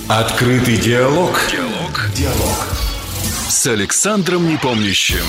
Открытый диалог. Диалог. С Александром Непомнящим.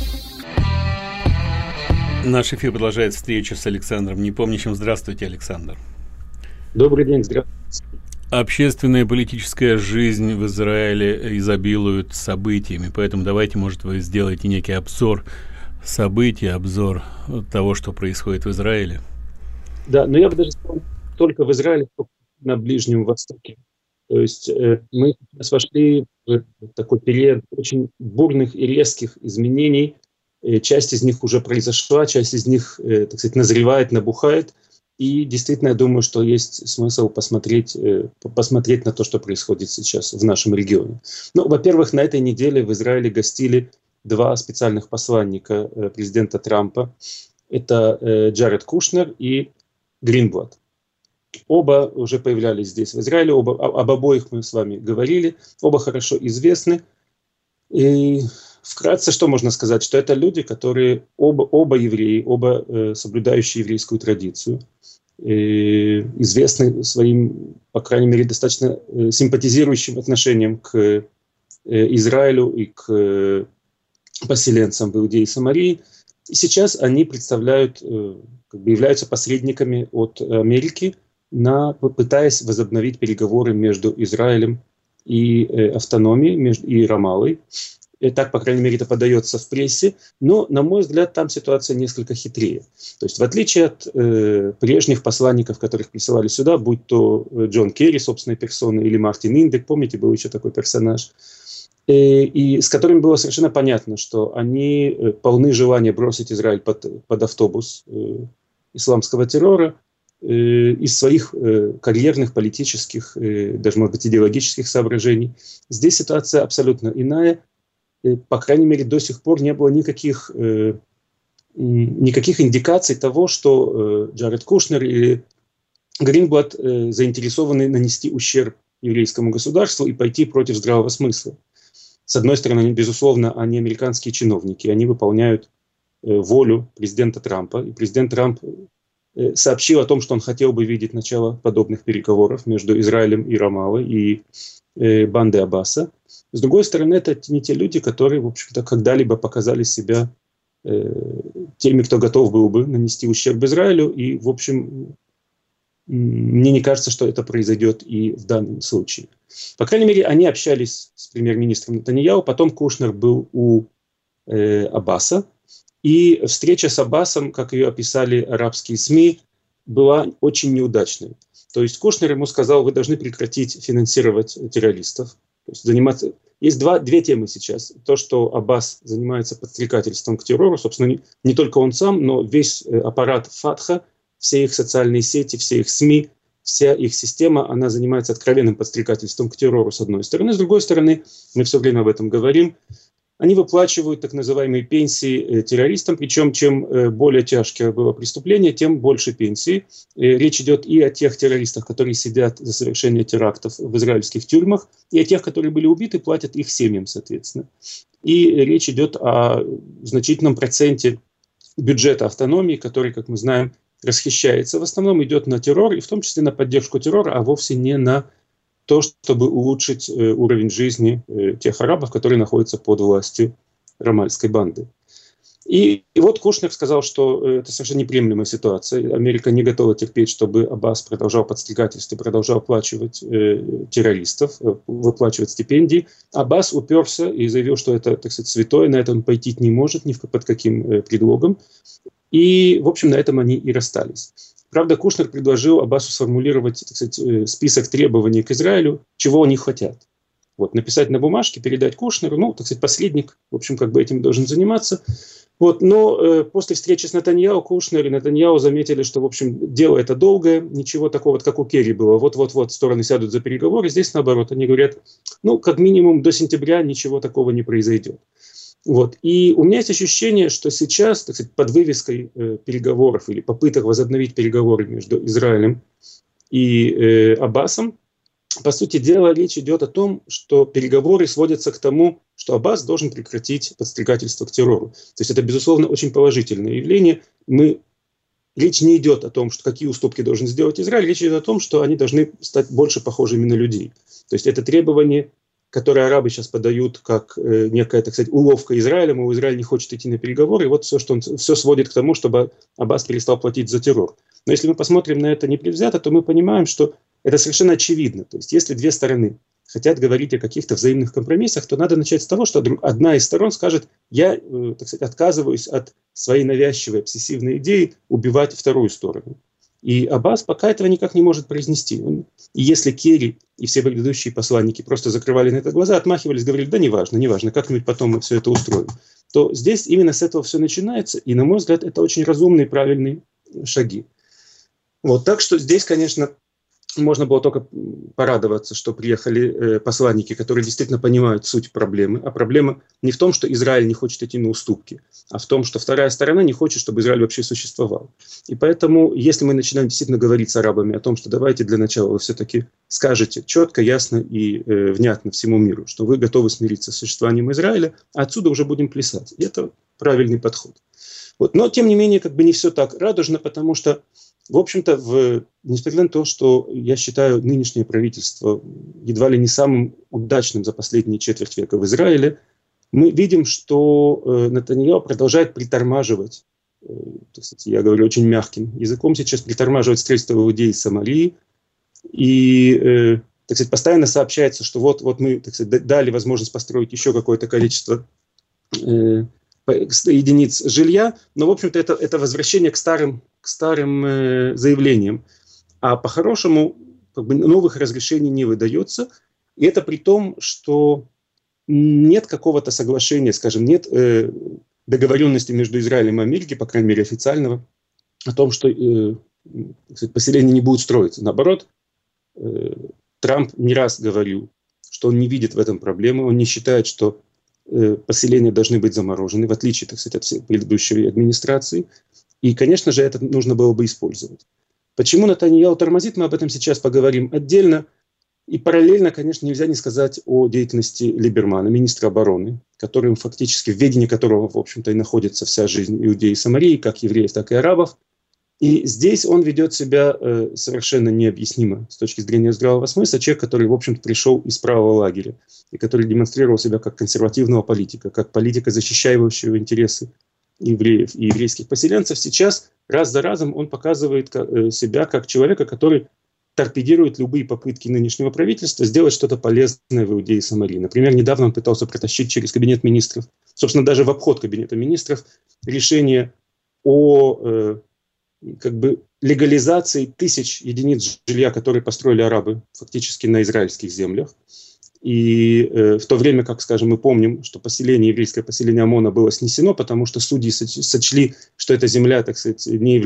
Наш эфир продолжает встречу с Александром Непомнящим. Здравствуйте, Александр. Добрый день, здравствуйте. Общественная и политическая жизнь в Израиле изобилует событиями, поэтому давайте, может, вы сделаете некий обзор событий, обзор того, что происходит в Израиле. Да, но я бы даже сказал, только в Израиле, только на Ближнем Востоке. То есть мы сейчас вошли в такой период очень бурных и резких изменений. Часть из них уже произошла, часть из них, так сказать, назревает, набухает. И действительно, я думаю, что есть смысл посмотреть на то, что происходит сейчас в нашем регионе. Ну, во-первых, на этой неделе в Израиле гостили два специальных посланника президента Трампа. Это Джаред Кушнер и Гринблат. Оба уже появлялись здесь, в Израиле, об обоих мы с вами говорили, оба хорошо известны. И вкратце, что можно сказать? Что это люди, которые оба евреи, оба соблюдающие еврейскую традицию, известны своим, по крайней мере, достаточно симпатизирующим отношением к Израилю и к поселенцам в Иудее и Самарии. И сейчас они представляют, являются посредниками от Америки, пытаясь возобновить переговоры между Израилем и автономией, и Рамаллой. И так, по крайней мере, это подается в прессе. Но, на мой взгляд, там ситуация несколько хитрее. То есть, в отличие от прежних посланников, которых присылали сюда, будь то Джон Керри собственной персоной или Мартин Индек, помните, был еще такой персонаж, и с которыми было совершенно понятно, что они полны желания бросить Израиль под автобус исламского террора, из своих карьерных, политических, даже, может быть, идеологических соображений. Здесь ситуация абсолютно иная. По крайней мере, до сих пор не было никаких индикаций того, что Джаред Кушнер или Гринблат заинтересованы нанести ущерб еврейскому государству и пойти против здравого смысла. С одной стороны, безусловно, они американские чиновники, они выполняют волю президента Трампа, и президент Трамп сообщил о том, что он хотел бы видеть начало подобных переговоров между Израилем и Рамаллой и бандой Аббаса. С другой стороны, это не те люди, которые, в общем-то, когда-либо показали себя теми, кто готов был бы нанести ущерб Израилю. И, в общем, мне не кажется, что это произойдет и в данном случае. По крайней мере, они общались с премьер-министром Нетаньяху, потом Кушнер был у Аббаса. И встреча с Аббасом, как ее описали арабские СМИ, была очень неудачной. То есть Кушнер ему сказал: вы должны прекратить финансировать террористов. То есть заниматься... Есть две темы сейчас. То, что Аббас занимается подстрекательством к террору, собственно, не только он сам, но весь аппарат Фатха, все их социальные сети, все их СМИ, вся их система, она занимается откровенным подстрекательством к террору, с одной стороны. С другой стороны, мы все время об этом говорим, они выплачивают так называемые пенсии террористам, причем чем более тяжкое было преступление, тем больше пенсии. Речь идет и о тех террористах, которые сидят за совершение терактов в израильских тюрьмах, и о тех, которые были убиты, платят их семьям, соответственно. И речь идет о значительном проценте бюджета автономии, который, как мы знаем, расхищается. В основном идет на террор, и в том числе на поддержку террора, а вовсе не на то, чтобы улучшить уровень жизни тех арабов, которые находятся под властью рамальской банды. И вот Кушнер сказал, что это совершенно неприемлемая ситуация. Америка не готова терпеть, чтобы Аббас продолжал подстрекательство, продолжал оплачивать террористов, выплачивать стипендии. Аббас уперся и заявил, что это, так сказать, святое, на это он пойти не может, ни под каким предлогом. И, в общем, на этом они и расстались. Правда, Кушнер предложил Аббасу сформулировать, так сказать, список требований к Израилю, чего они хотят. Вот, написать на бумажке, передать Кушнеру, так сказать, посредник, в общем, как бы этим должен заниматься. Вот, но после встречи с Нетаньяху, Кушнер и Нетаньяху заметили, что, в общем, дело это долгое, ничего такого, как у Керри было. Вот-вот-вот стороны сядут за переговоры. Здесь, наоборот, они говорят, как минимум до сентября ничего такого не произойдет. Вот. И у меня есть ощущение, что сейчас, так сказать, под вывеской переговоров или попыток возобновить переговоры между Израилем и Аббасом, по сути дела, речь идет о том, что переговоры сводятся к тому, что Аббас должен прекратить подстрекательство к террору. То есть это, безусловно, очень положительное явление. Речь не идет о том, что какие уступки должен сделать Израиль, речь идет о том, что они должны стать больше похожими на людей. То есть это требование, которое арабы сейчас подают как некая, так сказать, уловка Израиля, мол, Израиль не хочет идти на переговоры, и вот все сводит к тому, чтобы Аббас перестал платить за террор. Но если мы посмотрим на это непредвзято, то мы понимаем, что это совершенно очевидно. То есть если две стороны хотят говорить о каких-то взаимных компромиссах, то надо начать с того, что одна из сторон скажет: я, так сказать, отказываюсь от своей навязчивой обсессивной идеи убивать вторую сторону. И Аббас пока этого никак не может произнести. И если Керри и все предыдущие посланники просто закрывали на это глаза, отмахивались, говорили: да неважно, как-нибудь потом мы все это устроим, то здесь именно с этого все начинается. И, на мой взгляд, это очень разумные, правильные шаги. Вот, так что здесь, конечно, можно было только порадоваться, что приехали посланники, которые действительно понимают суть проблемы. А проблема не в том, что Израиль не хочет идти на уступки, а в том, что вторая сторона не хочет, чтобы Израиль вообще существовал. И поэтому, если мы начинаем действительно говорить с арабами о том, что давайте для начала вы все-таки скажете четко, ясно и внятно всему миру, что вы готовы смириться с существованием Израиля, а отсюда уже будем плясать. И это правильный подход. Вот. Но, тем не менее, как бы не все так радужно, потому что, в общем-то, несмотря на то, что я считаю нынешнее правительство едва ли не самым удачным за последние четверть века в Израиле, мы видим, что Нетаньяху продолжает притормаживать, так сказать, я говорю очень мягким языком сейчас, притормаживать строительство Иудеи и Самарии. И, так сказать, постоянно сообщается, что вот мы, так сказать, дали возможность построить еще какое-то количество единиц жилья, но, в общем-то, это возвращение к старым заявлениям. А по-хорошему как бы новых разрешений не выдается. И это при том, что нет какого-то соглашения, скажем, нет договоренности между Израилем и Америкой, по крайней мере официального, о том, что поселение не будет строиться. Наоборот, Трамп не раз говорил, что он не видит в этом проблемы, он не считает, что поселения должны быть заморожены, в отличие, так сказать, от всей предыдущей администрации. И, конечно же, это нужно было бы использовать. Почему Нетаньяху тормозит, мы об этом сейчас поговорим отдельно. И параллельно, конечно, нельзя не сказать о деятельности Либермана, министра обороны, которым фактически, в ведении которого, в общем-то, и находится вся жизнь Иудеи и Самарии, как евреев, так и арабов. И здесь он ведет себя совершенно необъяснимо с точки зрения здравого смысла. Человек, который, в общем-то, пришел из правого лагеря и который демонстрировал себя как консервативного политика, как политика, защищающего интересы евреев и еврейских поселенцев, сейчас раз за разом он показывает себя как человека, который торпедирует любые попытки нынешнего правительства сделать что-то полезное в Иудее и Самарии. Например, недавно он пытался протащить через кабинет министров, собственно, даже в обход кабинета министров, решение о как бы легализации тысяч единиц жилья, которые построили арабы фактически на израильских землях. И в то время, как, скажем, мы помним, что еврейское поселение Амона было снесено, потому что судьи сочли, что эта земля, так сказать, не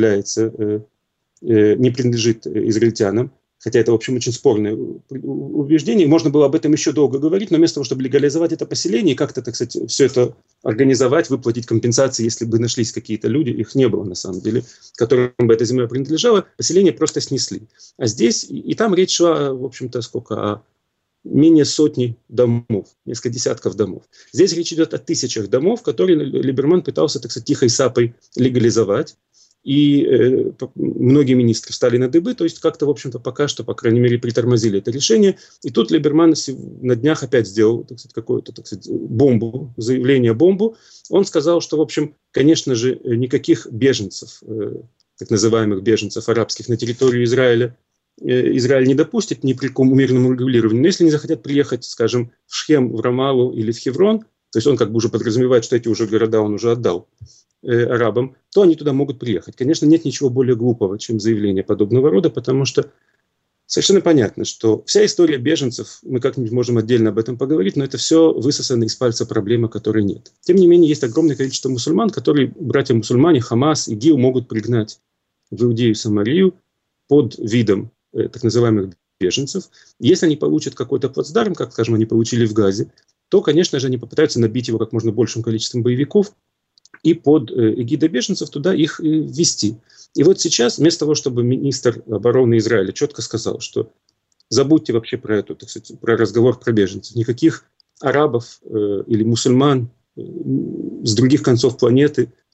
принадлежит израильтянам. Хотя это, в общем, очень спорное убеждение. Можно было об этом еще долго говорить, но вместо того, чтобы легализовать это поселение и как-то, так сказать, все это организовать, выплатить компенсации, если бы нашлись какие-то люди, их не было на самом деле, которым бы эта земля принадлежала, поселение просто снесли. А здесь, и там речь шла, в общем-то, о менее сотни домов, несколько десятков домов. Здесь речь идет о тысячах домов, которые Либерман пытался, так сказать, тихой сапой легализовать. И многие министры встали на дыбы, то есть как-то, в общем-то, пока что, по крайней мере, притормозили это решение. И тут Либерман на днях опять сделал, так сказать, какую-то, так сказать, заявление-бомбу. Он сказал, что, в общем, конечно же, никаких беженцев, так называемых беженцев арабских на территорию Израиля, Израиль не допустит ни при каком мирном регулировании. Но если они захотят приехать, скажем, в Шхем, в Рамалу или в Хеврон, то есть он как бы уже подразумевает, что эти уже города он уже отдал арабам, то они туда могут приехать. Конечно, нет ничего более глупого, чем заявление подобного рода, потому что совершенно понятно, что вся история беженцев, мы как-нибудь можем отдельно об этом поговорить, но это все высосано из пальца проблемы, которой нет. Тем не менее, есть огромное количество мусульман, которые братья-мусульмане, Хамас, ИГИЛ могут пригнать в Иудею и Самарию под видом так называемых беженцев. Если они получат какой-то плацдарм, как, скажем, они получили в Газе, то, конечно же, они попытаются набить его как можно большим количеством боевиков и под эгидой беженцев туда их ввести. И вот сейчас, вместо того, чтобы министр обороны Израиля четко сказал, что забудьте вообще про так сказать, про разговор про беженцев, никаких арабов или мусульман с других концов планеты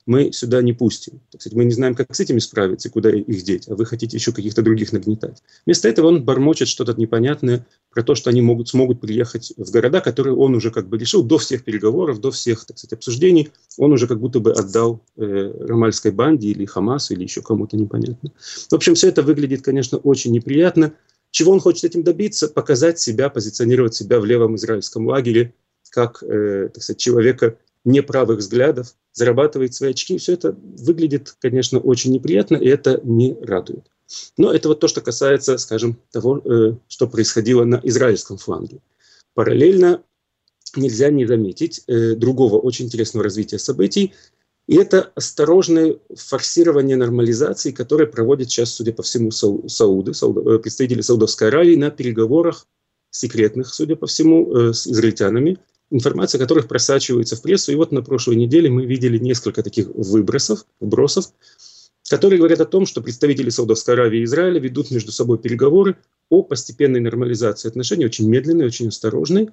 мы сюда не пустим. Так сказать, мы не знаем, как с этими справиться и куда их деть, а вы хотите еще каких-то других нагнетать. Вместо этого он бормочет что-то непонятное про то, что они смогут приехать в города, которые он уже как бы решил до всех переговоров, до всех, так сказать, обсуждений. Он уже как будто бы отдал рамальской банде или Хамасу, или еще кому-то непонятно. В общем, все это выглядит, конечно, очень неприятно. Чего он хочет этим добиться? Показать себя, позиционировать себя в левом израильском лагере как, так сказать, человека неправых взглядов, зарабатывает свои очки. Все это выглядит, конечно, очень неприятно, и это не радует. Но это вот то, что касается, скажем, того, что происходило на израильском фланге. Параллельно нельзя не заметить другого очень интересного развития событий, и это осторожное форсирование нормализации, которое проводят сейчас, судя по всему, представители Саудовской Аравии на переговорах секретных, судя по всему, с израильтянами, информация которых просачивается в прессу. И вот на прошлой неделе мы видели несколько таких вбросов, которые говорят о том, что представители Саудовской Аравии и Израиля ведут между собой переговоры о постепенной нормализации отношений, очень медленной, очень осторожной,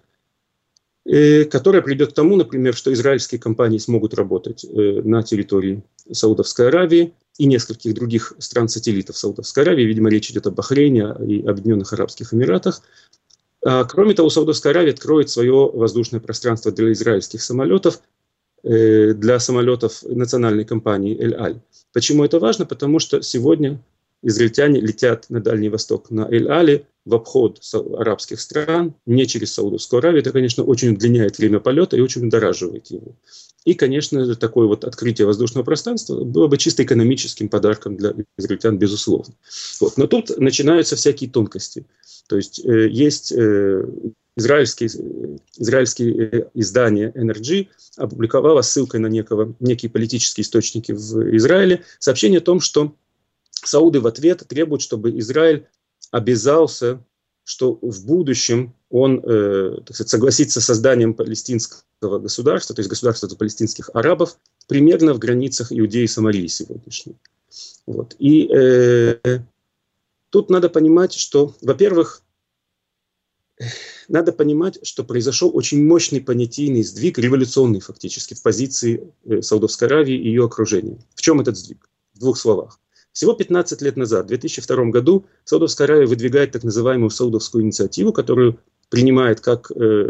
которая придет к тому, например, что израильские компании смогут работать на территории Саудовской Аравии и нескольких других стран-сателлитов Саудовской Аравии. Видимо, речь идет о Бахрейне и Объединенных Арабских Эмиратах. Кроме того, Саудовская Аравия откроет свое воздушное пространство для израильских самолетов, для самолетов национальной компании «Эль-Аль». Почему это важно? Потому что сегодня израильтяне летят на Дальний Восток на Эль-Але в обход арабских стран, не через Саудовскую Аравию. Это, конечно, очень удлиняет время полета и очень удораживает его. И, конечно, такое вот открытие воздушного пространства было бы чисто экономическим подарком для израильтян, безусловно. Вот. Но тут начинаются всякие тонкости. То есть есть израильские издание NRG опубликовало ссылкой на некие политические источники в Израиле сообщение о том, что сауды в ответ требуют, чтобы Израиль обязался, что в будущем он, так сказать, согласится с созданием палестинского государства, то есть государства палестинских арабов, примерно в границах Иудеи и Самарии сегодняшней. Вот. И тут надо понимать, что, во-первых, надо понимать, что произошел очень мощный понятийный сдвиг, революционный фактически, в позиции Саудовской Аравии и ее окружения. В чем этот сдвиг? В двух словах. Всего 15 лет назад, в 2002 году, Саудовская Аравия выдвигает так называемую Саудовскую инициативу, которую принимает как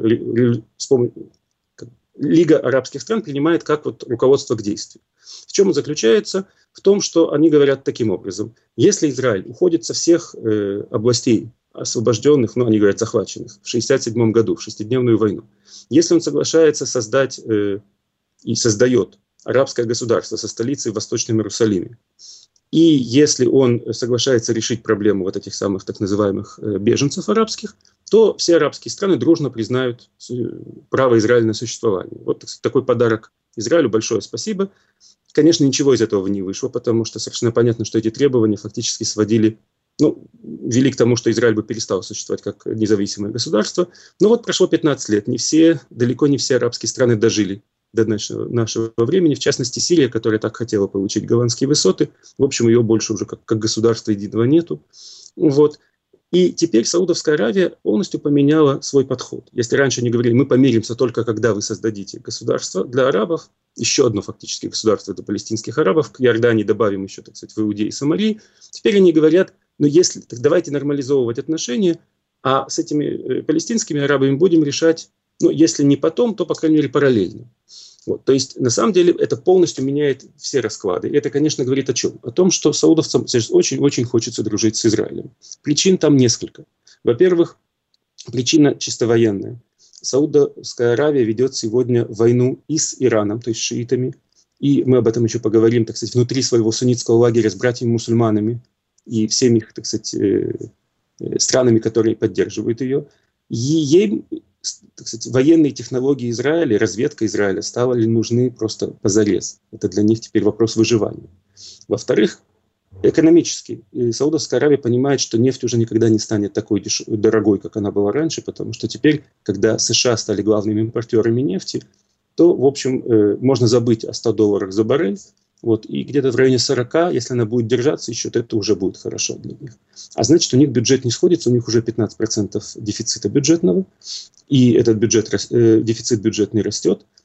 Лига арабских стран, принимает как вот руководство к действию. В чем он заключается? В том, что они говорят таким образом. Если Израиль уходит со всех областей, освобожденных, они говорят захваченных, в 1967 году, в шестидневную войну, если он соглашается создать и создает арабское государство со столицей в Восточном Иерусалиме, и если он соглашается решить проблему вот этих самых так называемых беженцев арабских, то все арабские страны дружно признают право Израиля на существование. Вот такой подарок Израилю, большое спасибо. Конечно, ничего из этого не вышло, потому что совершенно понятно, что эти требования фактически вели к тому, что Израиль бы перестал существовать как независимое государство. Но вот прошло 15 лет, далеко не все арабские страны дожили до нашего времени, в частности Сирия, которая так хотела получить Голландские высоты, в общем, ее больше уже как государства единого нету. Вот. И теперь Саудовская Аравия полностью поменяла свой подход. Если раньше они говорили, мы помиримся только когда вы создадите государство для арабов, еще одно фактически государство для палестинских арабов, к Иордании добавим еще, так сказать, в Иудеи и Самарии, теперь они говорят, так давайте нормализовывать отношения, а с этими палестинскими арабами будем решать, если не потом, то, по крайней мере, параллельно. Вот. То есть, на самом деле, это полностью меняет все расклады. И это, конечно, говорит о чем? О том, что саудовцам сейчас очень-очень хочется дружить с Израилем. Причин там несколько. Во-первых, причина чисто военная. Саудовская Аравия ведет сегодня войну и с Ираном, то есть с шиитами, и мы об этом еще поговорим, так сказать, внутри своего суннитского лагеря с братьями-мусульманами и всеми их, так сказать, странами, которые поддерживают ее. И ей, так сказать, военные технологии Израиля, разведка Израиля стали нужны просто позарез. Это для них теперь вопрос выживания. Во-вторых, экономически. И Саудовская Аравия понимает, что нефть уже никогда не станет такой дорогой, как она была раньше, потому что теперь, когда США стали главными импортерами нефти, то, в общем, можно забыть о $100 за баррель. Вот, и где-то в районе 40, если она будет держаться еще, то это уже будет хорошо для них. А значит, у них бюджет не сходится, у них уже 15% дефицита бюджетного, и этот дефицит бюджетный растет.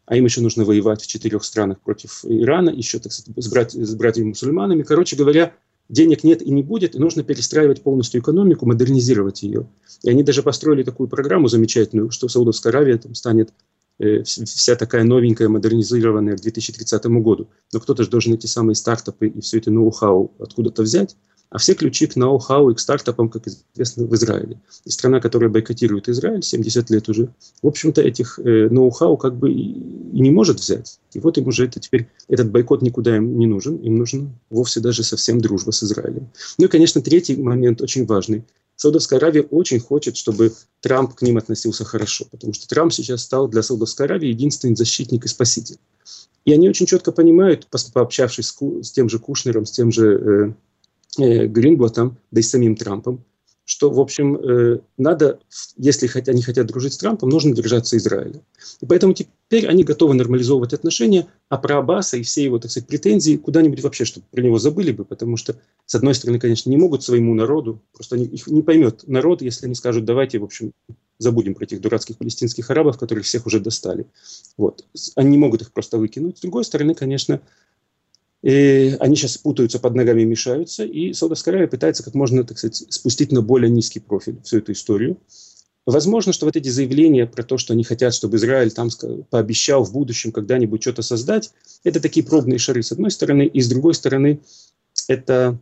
а им еще нужно воевать в 4 странах против Ирана, еще, так сказать, с братьями-мусульманами. Короче говоря, денег нет и не будет, и нужно перестраивать полностью экономику, модернизировать ее. И они даже построили такую программу замечательную, что Саудовская Аравия там станет вся такая новенькая, модернизированная к 2030 году. Но кто-то же должен эти самые стартапы и все это ноу-хау откуда-то взять. А все ключи к ноу-хау и к стартапам, как известно, в Израиле. И страна, которая бойкотирует Израиль 70 лет уже, в общем-то, этих ноу-хау как бы и не может взять. И вот им уже теперь этот бойкот никуда им не нужен. Им нужна вовсе даже совсем дружба с Израилем. Ну и, конечно, третий момент очень важный. Саудовская Аравия очень хочет, чтобы Трамп к ним относился хорошо, потому что Трамп сейчас стал для Саудовской Аравии единственный защитник и спаситель. И они очень четко понимают, пообщавшись с тем же Кушнером, с тем же Гринблатом, да и с самим Трампом, что, в общем, надо, если они хотят дружить с Трампом, нужно держаться Израиля. И поэтому теперь они готовы нормализовывать отношения, а про Аббаса и все его, так сказать, претензии куда-нибудь вообще, чтобы про него забыли бы, потому что, с одной стороны, конечно, не могут своему народу, просто их не поймет народ, если они скажут, давайте, в общем, забудем про этих дурацких палестинских арабов, которых всех уже достали. Вот. Они не могут их просто выкинуть. С другой стороны, конечно, они сейчас путаются под ногами, мешаются, и Саудовская Аравия пытается как можно, так сказать, спустить на более низкий профиль всю эту историю. Возможно, что вот эти заявления про то, что они хотят, чтобы Израиль там пообещал в будущем когда-нибудь что-то создать, это такие пробные шары с одной стороны, и с другой стороны это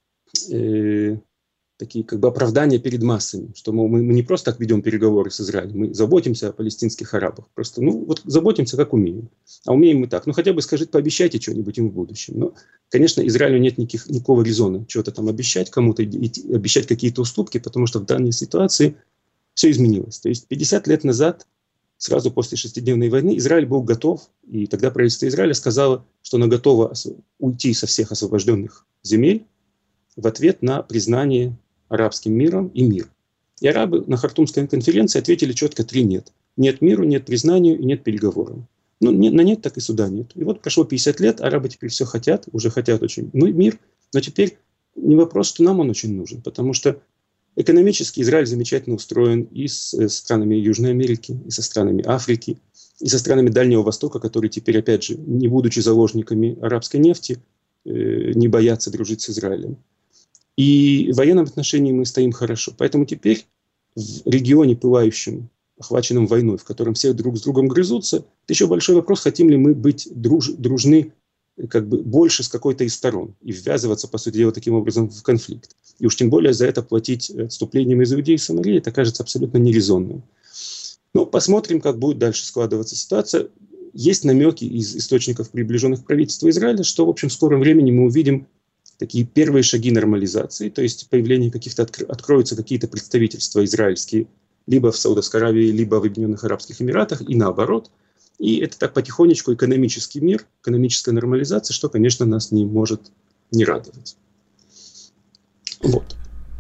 такие как бы оправдания перед массами, что мы не просто так ведем переговоры с Израилем, мы заботимся о палестинских арабах, просто, вот заботимся как умеем, а умеем мы так, хотя бы скажите, пообещайте что-нибудь им в будущем. Но, конечно, Израилю нет никакого резона чего-то там обещать кому-то, обещать какие-то уступки, потому что в данной ситуации все изменилось. То есть 50 лет назад, сразу после шестидневной войны, Израиль был готов, и тогда правительство Израиля сказало, что оно готово уйти со всех освобожденных земель в ответ на признание арабским миром и мир. И арабы на Хартумской конференции ответили четко 3 «нет». Нет миру, нет признанию и нет переговорам. На нет так и суда нет. И вот прошло 50 лет, арабы теперь все хотят, уже хотят очень мир, но теперь не вопрос, что нам он очень нужен, потому что экономически Израиль замечательно устроен и с странами Южной Америки, и со странами Африки, и со странами Дальнего Востока, которые теперь, опять же, не будучи заложниками арабской нефти, не боятся дружить с Израилем. И в военном отношении мы стоим хорошо. Поэтому теперь в регионе, пылающем, охваченном войной, в котором все друг с другом грызутся, это еще большой вопрос, хотим ли мы быть дружны как бы больше с какой-то из сторон и ввязываться, по сути дела, таким образом в конфликт. И уж тем более за это платить отступлением из Иудеи и Самарии, это кажется абсолютно нерезонным. Но посмотрим, как будет дальше складываться ситуация. Есть намеки из источников, приближенных к правительству Израиля, что, в общем, в скором времени мы увидим такие первые шаги нормализации, то есть появление каких-то, откроются какие-то представительства израильские либо в Саудовской Аравии, либо в Объединенных Арабских Эмиратах, и наоборот. И это так потихонечку экономический мир, экономическая нормализация, что, конечно, нас не может не радовать. Вот.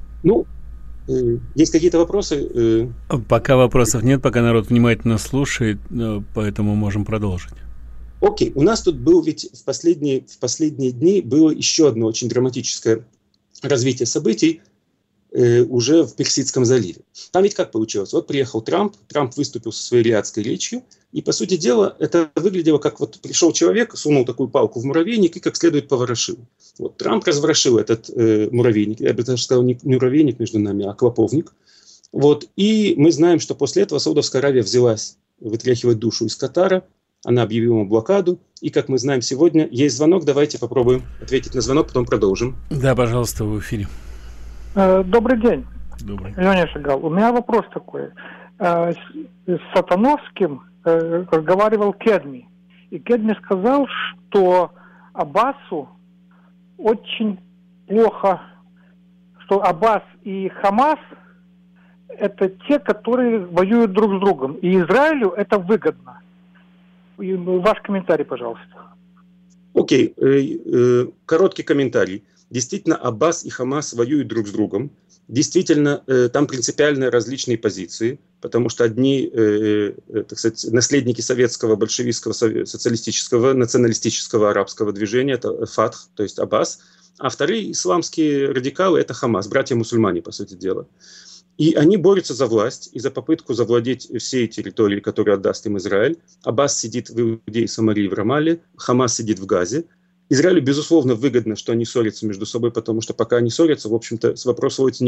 Есть какие-то вопросы? Пока вопросов нет, пока народ внимательно слушает, поэтому можем продолжить. Окей, у нас тут был ведь в последние дни было еще одно очень драматическое развитие событий уже в Персидском заливе. Там ведь как получилось? Вот приехал Трамп выступил со своей риадской речью, и, по сути дела, это выглядело как вот пришел человек, сунул такую палку в муравейник и как следует поворошил. Вот Трамп разворошил этот муравейник, я бы даже сказал, не муравейник между нами, а клоповник. Вот, и мы знаем, что после этого Саудовская Аравия взялась вытряхивать душу из Катара, она объявила блокаду, и, как мы знаем сегодня, есть звонок, давайте попробуем ответить на звонок, потом продолжим. Да, пожалуйста, в эфире. Добрый день. Добрый. Леня Шагал. У меня вопрос такой. С Сатановским разговаривал Кедми, и Кедми сказал, что Аббасу очень плохо, что Аббас и Хамас – это те, которые воюют друг с другом, и Израилю это выгодно. Ваш комментарий, пожалуйста. Окей, короткий комментарий. Действительно, Аббас и Хамас воюют друг с другом. Действительно, там принципиально различные позиции, потому что одни, так сказать, наследники советского, большевистского, социалистического, националистического арабского движения, это Фатх, то есть Аббас, а вторые исламские радикалы – это Хамас, братья-мусульмане, по сути дела. И они борются за власть и за попытку завладеть всей территорией, которую отдаст им Израиль. Аббас сидит в Иудее, Самарии, в Рамале, Хамас сидит в Газе. Израилю, безусловно, выгодно, что они ссорятся между собой, потому что пока они ссорятся, в общем-то, вопрос сводится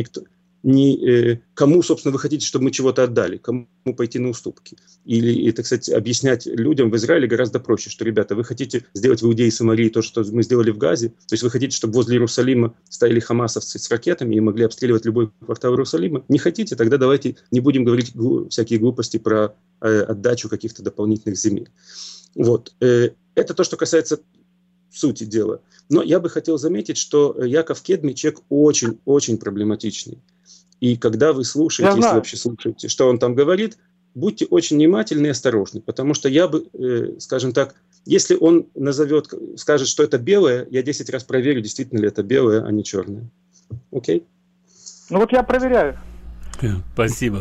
кому, собственно, вы хотите, чтобы мы чего-то отдали, кому пойти на уступки. Или, так сказать, объяснять людям в Израиле гораздо проще, что, ребята, вы хотите сделать в Иудее и Самарии то, что мы сделали в Газе, то есть вы хотите, чтобы возле Иерусалима стояли хамасовцы с ракетами и могли обстреливать любой квартал Иерусалима? Не хотите? Тогда давайте не будем говорить всякие глупости про отдачу каких-то дополнительных земель. Вот. Это то, что касается сути дела. Но я бы хотел заметить, что Яков Кедми человек очень-очень проблематичный. И когда вы слушаете, если вообще слушаете, что он там говорит, будьте очень внимательны и осторожны. Потому что я бы, скажем так, если он скажет, что это белое, я 10 раз проверю, действительно ли это белое, а не черное. Окей? Ну вот я проверяю. Спасибо.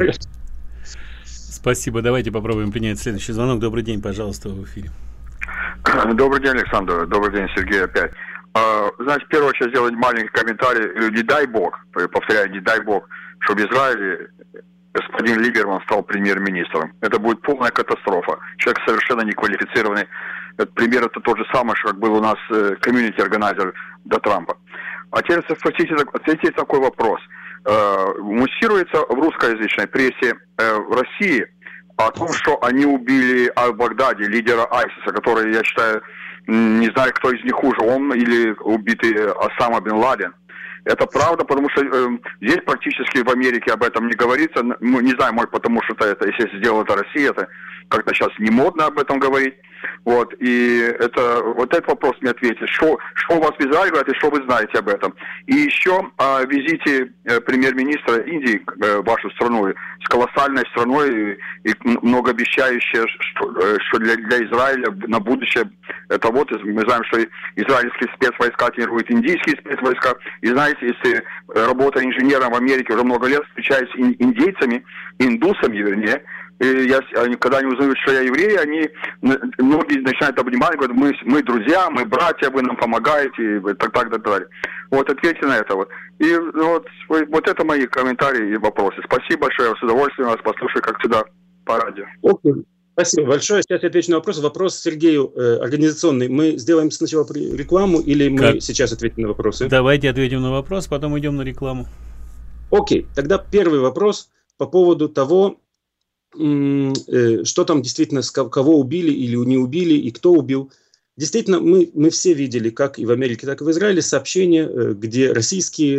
Спасибо. Давайте попробуем принять следующий звонок. Добрый день, пожалуйста, в эфире. Добрый день, Александр. Добрый день, Сергей, опять. Значит, в первую очередь сделать маленький комментарий. Не дай бог, повторяю, не дай бог, чтобы в Израиле господин Либерман стал премьер-министром. Это будет полная катастрофа. Человек совершенно неквалифицированный. Этот пример это тот же самый, что как был у нас комьюнити-органайзер до Трампа. А теперь ответьте такой вопрос. Муссируется в русскоязычной прессе в России о том, что они убили Аль-Багдади, лидера Айсиса, который, я считаю, не знаю, кто из них хуже, он или убитый Осама бен Ладен. Это правда, потому что здесь практически в Америке об этом не говорится. Ну, не знаю, может, потому что это, если сделала это Россия, это как-то сейчас не модно об этом говорить. Вот, и это, вот этот вопрос мне ответит. Что у вас в Израиле говорят, и что вы знаете об этом? И еще о визите премьер-министра Индии в вашу страну, с колоссальной страной и многообещающей, что для Израиля на будущее, это вот, мы знаем, что израильские спецвойска тренируют индийские спецвойска. И знаете, если работая инженером в Америке уже много лет, встречаясь с индейцами, индусами, вернее, и когда они узнают, что я еврей, многие начинают обнимать, говорят, мы друзья, мы братья, вы нам помогаете, и так далее. Вот, ответьте на это. Вот. И вот это мои комментарии и вопросы. Спасибо большое, я с удовольствием вас послушаю, как всегда, по радио. Окей. Спасибо большое. Сейчас я отвечу на вопрос. Вопрос Сергею организационный. Мы сделаем сначала рекламу или мы сейчас ответим на вопросы? Давайте ответим на вопрос, потом идем на рекламу. Окей. Тогда первый вопрос по поводу того, что там действительно, кого убили или не убили, и кто убил. Действительно, мы все видели, как и в Америке, так и в Израиле, сообщения, где российские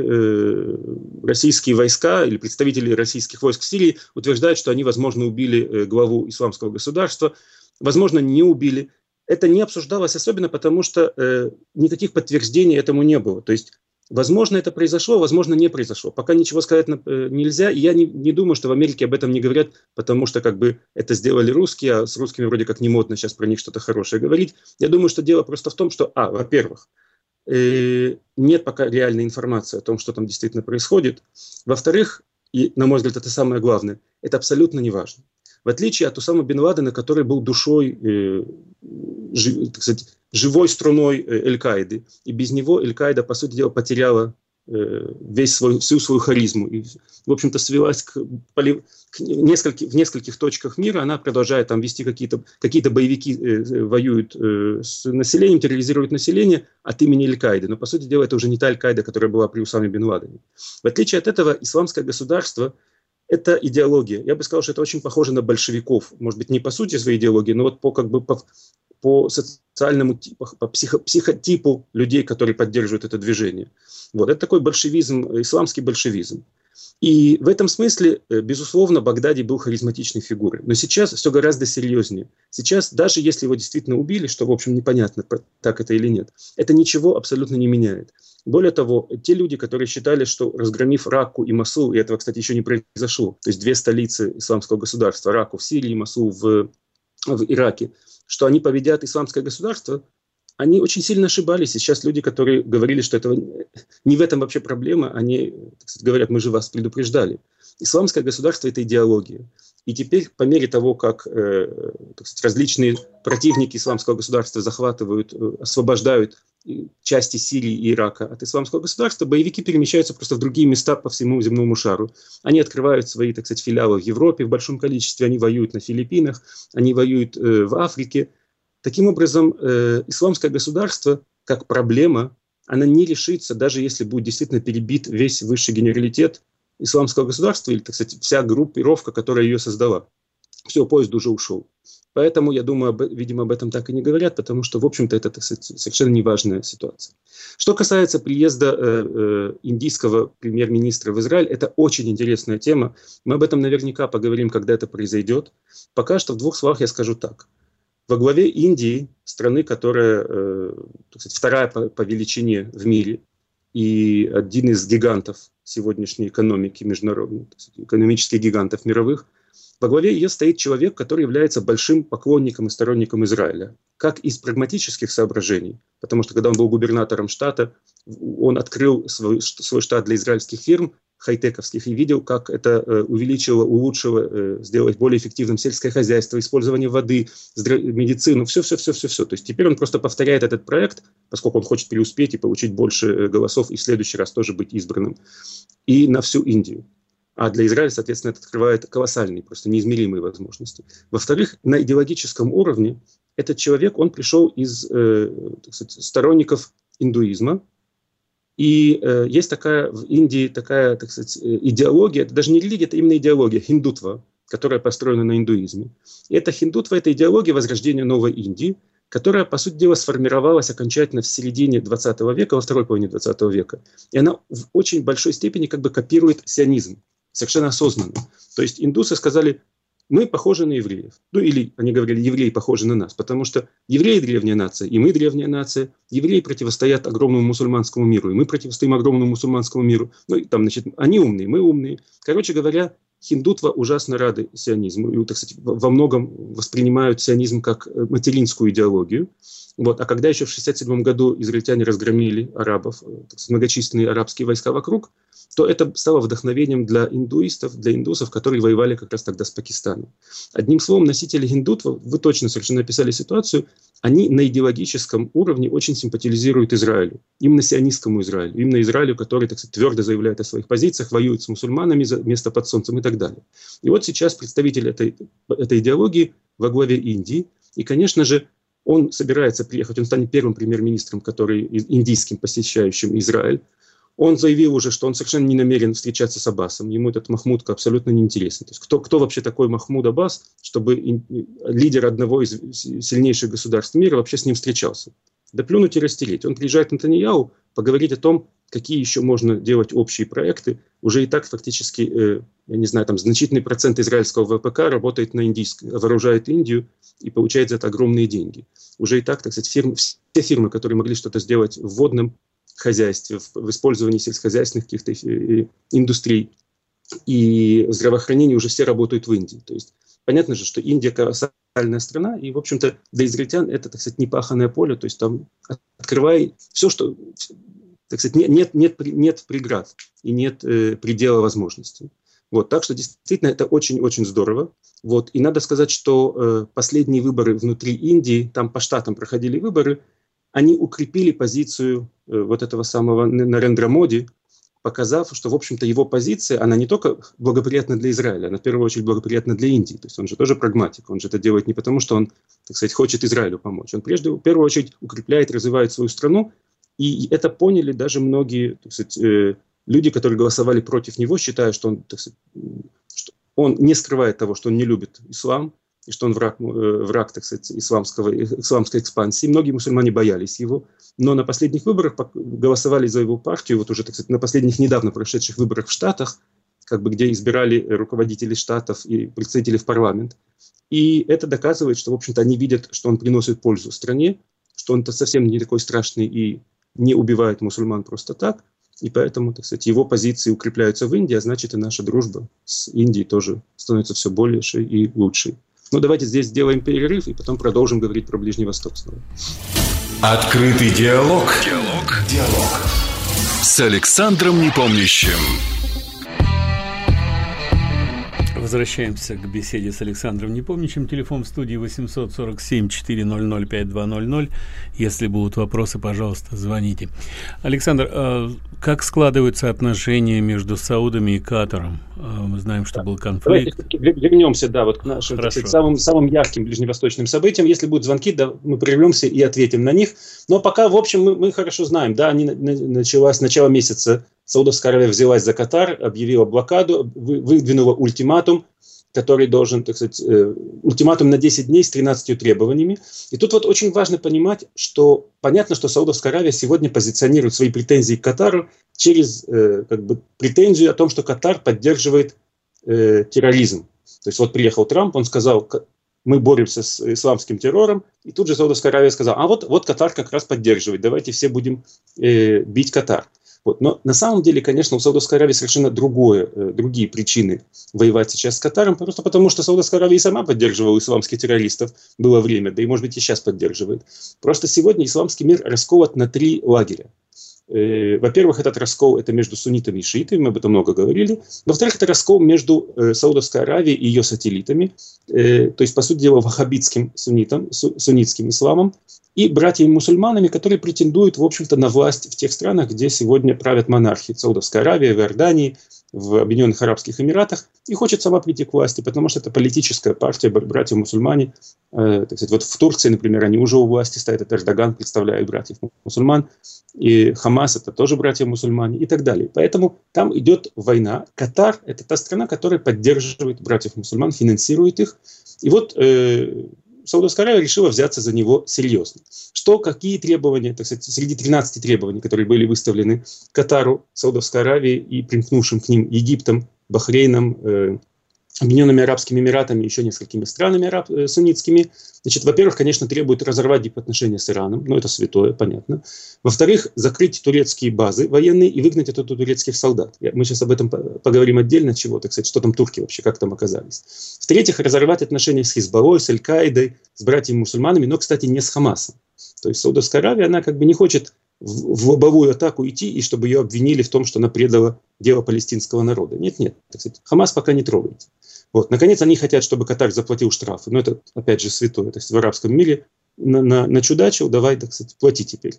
войска или представители российских войск в Сирии утверждают, что они, возможно, убили главу исламского государства, возможно, не убили. Это не обсуждалось особенно, потому что никаких подтверждений этому не было. То есть, возможно, это произошло, возможно, не произошло. Пока ничего сказать нельзя, и я не думаю, что в Америке об этом не говорят, потому что как бы это сделали русские, а с русскими вроде как не модно сейчас про них что-то хорошее говорить. Я думаю, что дело просто в том, что, во-первых, нет пока реальной информации о том, что там действительно происходит. Во-вторых, и, на мой взгляд, это самое главное, это абсолютно не важно. В отличие от Усама бен Ладена, который был душой, так сказать, живой струной Аль-Каиды. И без него Аль-Каида, по сути дела, потеряла всю свою харизму. И, в общем-то, свелась в нескольких точках мира. Она продолжает там вести какие-то боевики, воюют с населением, терроризируют население от имени Аль-Каиды. Но, по сути дела, это уже не та Аль-Каида, которая была при Усаме бен Ладене. В отличие от этого, исламское государство – это идеология. Я бы сказал, что это очень похоже на большевиков. Может быть, не по сути своей идеологии, но вот по социальному типу, по психотипу людей, которые поддерживают это движение. Вот. Это такой большевизм, исламский большевизм. И в этом смысле, безусловно, Багдади был харизматичной фигурой. Но сейчас все гораздо серьезнее. Сейчас, даже если его действительно убили, что, в общем, непонятно, так это или нет, это ничего абсолютно не меняет. Более того, те люди, которые считали, что разгромив Ракку и Мосул, и этого, кстати, еще не произошло, то есть две столицы исламского государства, Ракку в Сирии и Мосул в Ираке, что они победят исламское государство, они очень сильно ошибались. И сейчас люди, которые говорили, что этого, не в этом вообще проблема, они, так сказать, говорят, мы же вас предупреждали. Исламское государство – это идеология. И теперь, по мере того, как так сказать, различные противники исламского государства захватывают, освобождают части Сирии и Ирака от исламского государства, боевики перемещаются просто в другие места по всему земному шару. Они открывают свои, так сказать, филиалы в Европе в большом количестве, они воюют на Филиппинах, они воюют в Африке. Таким образом, исламское государство как проблема, она не решится, даже если будет действительно перебит весь высший генералитет исламского государства или, так сказать, вся группировка, которая ее создала. Все, поезд уже ушел. Поэтому, я думаю, видимо, об этом так и не говорят, потому что, в общем-то, это, так сказать, совершенно неважная ситуация. Что касается приезда индийского премьер-министра в Израиль, это очень интересная тема. Мы об этом наверняка поговорим, когда это произойдет. Пока что в двух словах я скажу так. Во главе Индии, страны, которая, так сказать, вторая по величине в мире и один из гигантов сегодняшней экономики международной, экономических гигантов мировых, во главе ее стоит человек, который является большим поклонником и сторонником Израиля. Как из прагматических соображений, потому что когда он был губернатором штата, он открыл свой штат для израильских фирм, хай-тековских, и видел, как это увеличило, улучшило, сделать более эффективным сельское хозяйство, использование воды, медицину, все. То есть теперь он просто повторяет этот проект, поскольку он хочет преуспеть и получить больше голосов, и в следующий раз тоже быть избранным, и на всю Индию. А для Израиля, соответственно, это открывает колоссальные, просто неизмеримые возможности. Во-вторых, на идеологическом уровне этот человек, он пришел из, так сказать, сторонников индуизма. И есть такая в Индии, такая, так сказать, идеология, это даже не религия, это именно идеология, хиндутва, которая построена на индуизме. И эта хиндутва, это идеология возрождения новой Индии, которая, по сути дела, сформировалась окончательно в середине 20 века, во второй половине 20 века. И она в очень большой степени как бы копирует сионизм. Совершенно осознанно. То есть индусы сказали, мы похожи на евреев. Ну или они говорили, евреи похожи на нас, потому что евреи древняя нация, и мы древняя нация. Евреи противостоят огромному мусульманскому миру, и мы противостоим огромному мусульманскому миру. Ну и там, значит, они умные, мы умные. Короче говоря, хиндутва ужасно рады сионизму. И, так сказать, во многом воспринимают сионизм как материнскую идеологию. Вот. А когда еще в 1967 году израильтяне разгромили арабов, так сказать, многочисленные арабские войска вокруг, то это стало вдохновением для индуистов, для индусов, которые воевали как раз тогда с Пакистаном. Одним словом, носители хиндутва, вы точно совершенно описали ситуацию, они на идеологическом уровне очень симпатизируют Израилю, именно сионистскому Израилю, именно Израилю, который, так сказать, твердо заявляет о своих позициях, воюет с мусульманами за место под солнцем и так далее. И вот сейчас представитель этой идеологии во главе Индии, и, конечно же, он собирается приехать, он станет первым премьер-министром, который индийским, посещающим Израиль. Он заявил уже, что он совершенно не намерен встречаться с Аббасом. Ему этот Махмуд абсолютно неинтересен. То есть кто вообще такой Махмуд Аббас, чтобы лидер одного из сильнейших государств мира вообще с ним встречался? Да плюнуть и растереть. Он приезжает в Нетаньяху поговорить о том, какие еще можно делать общие проекты. Уже и так фактически, я не знаю, там значительный процент израильского ВПК работает на индийском, вооружает Индию и получает за это огромные деньги. Уже и так, так сказать, все фирмы, которые могли что-то сделать в водном хозяйстве, в использовании сельскохозяйственных каких-то индустрий и здравоохранения уже все работают в Индии. То есть понятно же, что Индия колоссальная страна, и, в общем-то, для израильтян это, так сказать, непаханное поле, то есть там открывай все, что, так сказать, нет преград и нет предела возможностей. Вот, так что действительно это очень-очень здорово. Вот, и надо сказать, что последние выборы внутри Индии, там по штатам проходили выборы, они укрепили позицию вот этого самого Нарендра Моди, показав, что, в общем-то, его позиция, она не только благоприятна для Израиля, она в первую очередь благоприятна для Индии. То есть он же тоже прагматик, он же это делает не потому, что он, так сказать, хочет Израилю помочь. Он в первую очередь укрепляет, развивает свою страну, и это поняли даже многие, так сказать, люди, которые голосовали против него, считая, что он, так сказать, что он не скрывает того, что он не любит ислам, и что он враг, так сказать, исламской экспансии. Многие мусульмане боялись его, но на последних выборах голосовали за его партию, вот уже, так сказать, на последних недавно прошедших выборах в Штатах, как бы, где избирали руководителей штатов и представителей в парламент. И это доказывает, что, в общем-то, они видят, что он приносит пользу стране, что он-то совсем не такой страшный и не убивает мусульман просто так, и поэтому, так сказать, его позиции укрепляются в Индии, а значит, и наша дружба с Индией тоже становится все большей и лучшей. Ну, давайте здесь сделаем перерыв и потом продолжим говорить про Ближний Восток снова. Открытый диалог. С Александром Непомнящим. Возвращаемся к беседе с Александром Непомнящим. Телефон в студии 847-400-5500. Если будут вопросы, пожалуйста, звоните. Александр, как складываются отношения между Саудами и Катаром? Мы знаем, что был конфликт. Давайте вернемся, вот к нашим, так сказать, самым ярким ближневосточным событиям. Если будут звонки, мы прервемся и ответим на них. Но пока, в общем, мы хорошо знаем, с начала месяца Саудовская Аравия взялась за Катар, объявила блокаду, выдвинула ультиматум, который должен, так сказать, ультиматум на 10 дней с 13 требованиями. И тут вот очень важно понимать, что понятно, что Саудовская Аравия сегодня позиционирует свои претензии к Катару через претензию о том, что Катар поддерживает терроризм. То есть вот приехал Трамп, он сказал, мы боремся с исламским террором, и тут же Саудовская Аравия сказала, а вот Катар как раз поддерживает, давайте все будем бить Катар. Но на самом деле, конечно, у Саудовской Аравии совершенно другие причины воевать сейчас с Катаром, просто потому что Саудовская Аравия и сама поддерживала исламских террористов, было время, да и, может быть, и сейчас поддерживает. Просто сегодня исламский мир расколот на 3 лагеря. Во-первых, этот раскол это между суннитами и шиитами, мы об этом много говорили. Во-вторых, это раскол между Саудовской Аравией и ее сателлитами, то есть, по сути дела, ваххабитским суннитским исламом, и братьями-мусульманами, которые претендуют, в общем-то, на власть в тех странах, где сегодня правят монархи. Саудовская Аравия, в Иордании, в Объединенных Арабских Эмиратах, и хочет сама прийти к власти, потому что это политическая партия, братья-мусульмане. Так сказать, вот в Турции, например, они уже у власти стоят, это Эрдоган представляет братьев-мусульман, и Хамас это тоже братья-мусульмане и так далее. Поэтому там идет война. Катар это та страна, которая поддерживает братьев-мусульман, финансирует их. И вот Саудовская Аравия решила взяться за него серьезно. Какие требования, так сказать, среди 13 требований, которые были выставлены Катару, Саудовской Аравии и примкнувшим к ним Египтом, Бахрейном, Объединенными Арабскими Эмиратами и еще несколькими странами суннитскими. Значит, во-первых, конечно, требуют разорвать дипотношения с Ираном, это святое, понятно. Во-вторых, закрыть турецкие базы военные и выгнать оттуда турецких солдат. Мы сейчас об этом поговорим отдельно, так сказать, что там турки вообще, как там оказались. В-третьих, разорвать отношения с Хизбаллой, с Аль-Каидой, с братьями-мусульманами, но, кстати, не с Хамасом. То есть Саудовская Аравия, она не хочет в лобовую атаку идти, и чтобы ее обвинили в том, что она предала дело палестинского народа. Нет, так сказать, Хамас пока не трогается. Наконец, они хотят, чтобы Катар заплатил штрафы. Но это, опять же, святое. То есть в арабском мире начудачил, давай, так сказать, плати теперь.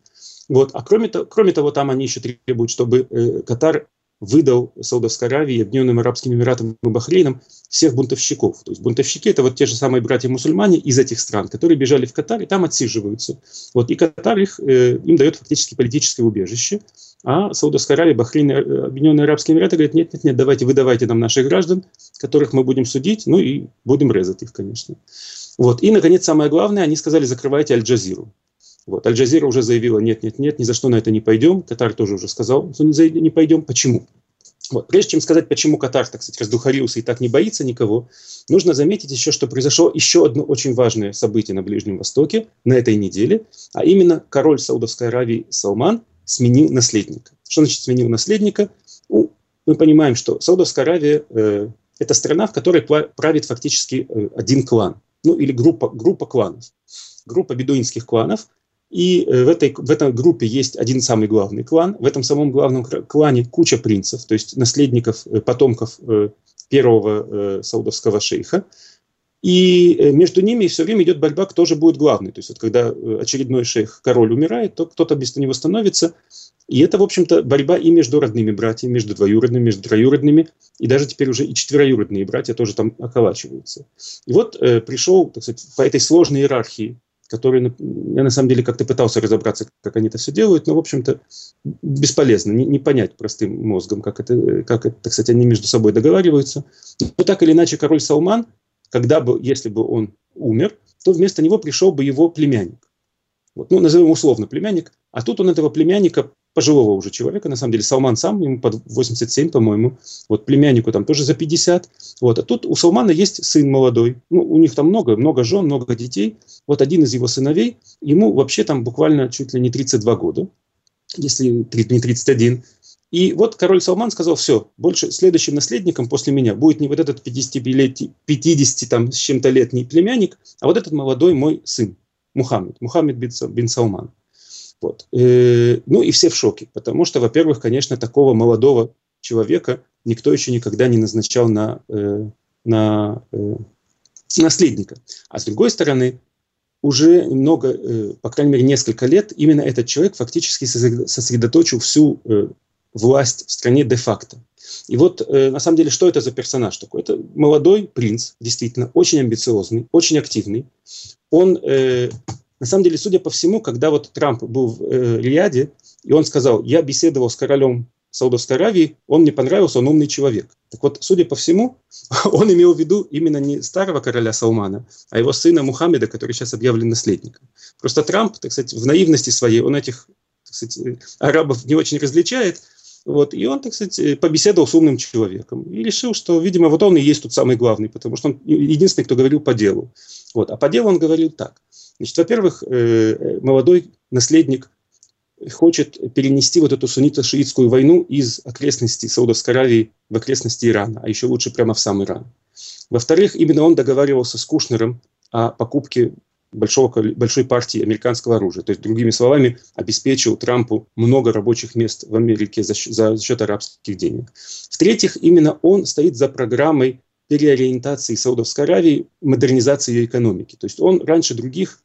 А кроме того, там они еще требуют, чтобы Катар выдал Саудовской Аравии, Объединенным Арабским Эмиратам и Бахрейном всех бунтовщиков. То есть бунтовщики – это те же самые братья-мусульмане из этих стран, которые бежали в Катар и там отсиживаются. И Катар им дает фактически политическое убежище. А Саудовская Аравия, Бахрейн, Объединенные Арабские Эмираты говорят, нет, давайте выдавайте нам наших граждан, которых мы будем судить, и будем резать их, конечно. И, наконец, самое главное, они сказали, закрывайте Аль-Джазиру. Аль-Джазира уже заявила, нет, ни за что на это не пойдем. Катар тоже уже сказал, что не пойдем. Почему? Прежде чем сказать, почему Катар, так сказать, раздухарился и так не боится никого, нужно заметить еще, что произошло еще одно очень важное событие на Ближнем Востоке на этой неделе, а именно король Саудовской Аравии Салман сменил наследника. Что значит сменил наследника? Мы понимаем, что Саудовская Аравия это страна, в которой правит фактически один клан, или группа кланов, группа бедуинских кланов. И в этой группе есть один самый главный клан. В этом самом главном клане куча принцев, то есть наследников, потомков первого саудовского шейха. И между ними все время идет борьба, кто же будет главный. То есть когда очередной шейх, король умирает, то кто-то вместо него становится. И это, в общем-то, борьба и между родными братьями, между двоюродными, между троюродными. И даже теперь уже и четвероюродные братья тоже там околачиваются. И пришел, так сказать, по этой сложной иерархии, который, я на самом деле как-то пытался разобраться, как они это все делают, но, в общем-то, бесполезно, не понять простым мозгом, как это, так сказать, они между собой договариваются. Но так или иначе, король Салман, если бы он умер, то вместо него пришел бы его племянник. Назовем условно племянник, а тут он этого племянника, пожилого уже человека, на самом деле Салман сам, ему под 87, по-моему, племяннику там тоже за 50, а тут у Салмана есть сын молодой, у них там много жен, много детей, один из его сыновей, ему вообще там буквально чуть ли не 32 года, если не 31, и король Салман сказал, все, больше следующим наследником после меня будет не этот 50 там с чем-то летний племянник, а этот молодой мой сын, Мухаммед бин Салман. И все в шоке, потому что, во-первых, конечно, такого молодого человека никто еще никогда не назначал на на наследника. А с другой стороны, уже по крайней мере, несколько лет именно этот человек фактически сосредоточил всю власть в стране де-факто. И вот, на самом деле, что это за персонаж такой? Это молодой принц, действительно, очень амбициозный, очень активный. Он, на самом деле, судя по всему, когда вот Трамп был в Риаде, и он сказал, я беседовал с королем Саудовской Аравии, он мне понравился, он умный человек. Так вот, судя по всему, он имел в виду именно не старого короля Салмана, а его сына Мухаммеда, который сейчас объявлен наследником. Просто Трамп, так сказать, в наивности своей, он этих, так сказать, арабов не очень различает, вот, и он, так сказать, побеседовал с умным человеком и решил, что, видимо, вот он и есть тот самый главный, потому что он единственный, кто говорил по делу. Вот, а по делу он говорил так. Значит, во-первых, молодой наследник хочет перенести вот эту суннито-шиитскую войну из окрестностей Саудовской Аравии в окрестности Ирана, а еще лучше прямо в сам Иран. Во-вторых, именно он договаривался с Кушнером о покупке большой партии американского оружия. То есть, другими словами, обеспечил Трампу много рабочих мест в Америке за счет арабских денег. В-третьих, именно он стоит за программой переориентации Саудовской Аравии, модернизации ее экономики. То есть он раньше других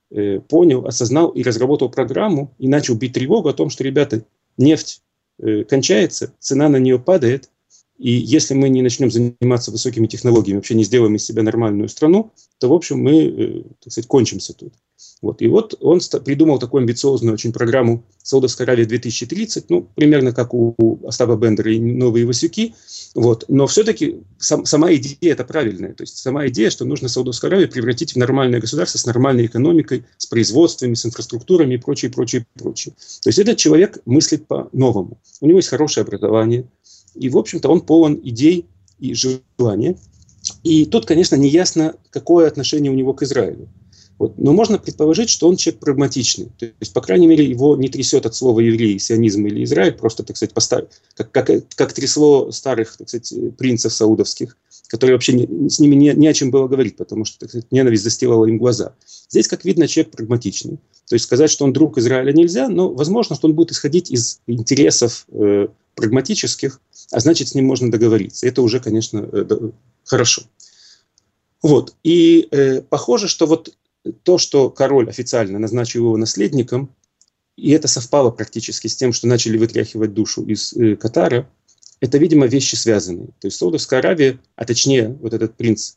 понял, осознал и разработал программу и начал бить тревогу о том, что, ребята, нефть кончается, цена на нее падает, и если мы не начнем заниматься высокими технологиями, вообще не сделаем из себя нормальную страну, то, в общем, мы, так сказать, кончимся тут. Вот. И вот он придумал такую амбициозную очень программу «Саудовская Аравия 2030», ну, примерно как у Остапа Бендера и «Новые Васюки». Вот. Но все-таки сама идея это правильная. То есть сама идея, что нужно Саудовскую Аравию превратить в нормальное государство с нормальной экономикой, с производствами, с инфраструктурами и прочее, прочее, прочее. То есть этот человек мыслит по-новому. У него есть хорошее образование. И, в общем-то, он полон идей и желания. И тут, конечно, неясно, какое отношение у него к Израилю. Вот. Но можно предположить, что он человек прагматичный. То есть, по крайней мере, его не трясет от слова евреи, сионизм или Израиль, просто, так сказать, как трясло старых, так сказать, принцев саудовских, которые вообще с ними не о чем было говорить, потому что, так сказать, ненависть застилала им глаза. Здесь, как видно, человек прагматичный. То есть сказать, что он друг Израиля, нельзя, но возможно, что он будет исходить из интересов прагматических, а значит, с ним можно договориться. Это уже, конечно, хорошо. Вот. И похоже, что вот то, что король официально назначил его наследником, и это совпало практически с тем, что начали вытряхивать душу из Катара, это, видимо, вещи связанные. То есть Саудовская Аравия, а точнее вот этот принц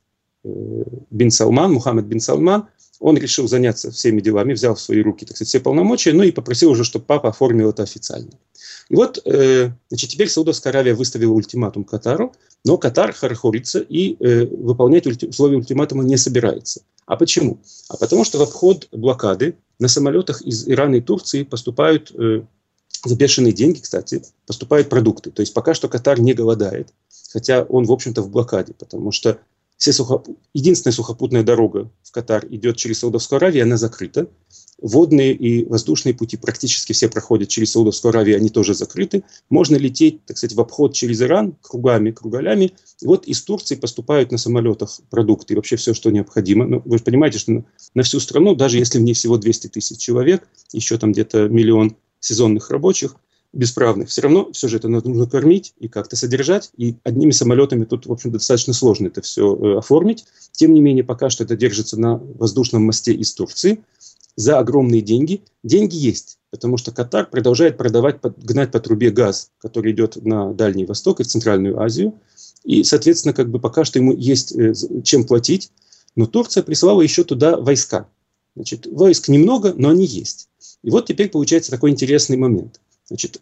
бин Салман, Мухаммед бин Салман, он решил заняться всеми делами, взял в свои руки, так сказать, все полномочия, ну и попросил уже, чтобы папа оформил это официально. И вот, значит, теперь Саудовская Аравия выставила ультиматум Катару, но Катар хорохорится и выполнять условия ультиматума не собирается. А почему? А потому что в обход блокады на самолетах из Ирана и Турции поступают, за бешеные деньги, кстати, поступают продукты. То есть пока что Катар не голодает, хотя он, в общем-то, в блокаде, потому что единственная сухопутная дорога в Катар идет через Саудовскую Аравию, она закрыта. Водные и воздушные пути практически все проходят через Саудовскую Аравию, они тоже закрыты. Можно лететь, так сказать, в обход через Иран, кругалями. И вот из Турции поступают на самолетах продукты и вообще все, что необходимо. Но вы же понимаете, что на всю страну, даже если в ней всего 200 тысяч человек, еще там где-то 1 миллион сезонных рабочих, бесправных, все равно все же это нужно кормить и как-то содержать, и одними самолетами тут, в общем, достаточно сложно это все оформить. Тем не менее, пока что это держится на воздушном мосте из Турции за огромные деньги. Деньги есть, потому что Катар продолжает гнать по трубе газ, который идет на Дальний Восток и в Центральную Азию, и, соответственно, как бы пока что ему есть чем платить, но Турция прислала еще туда войска. Значит, войск немного, но они есть. И вот теперь получается такой интересный момент. Значит,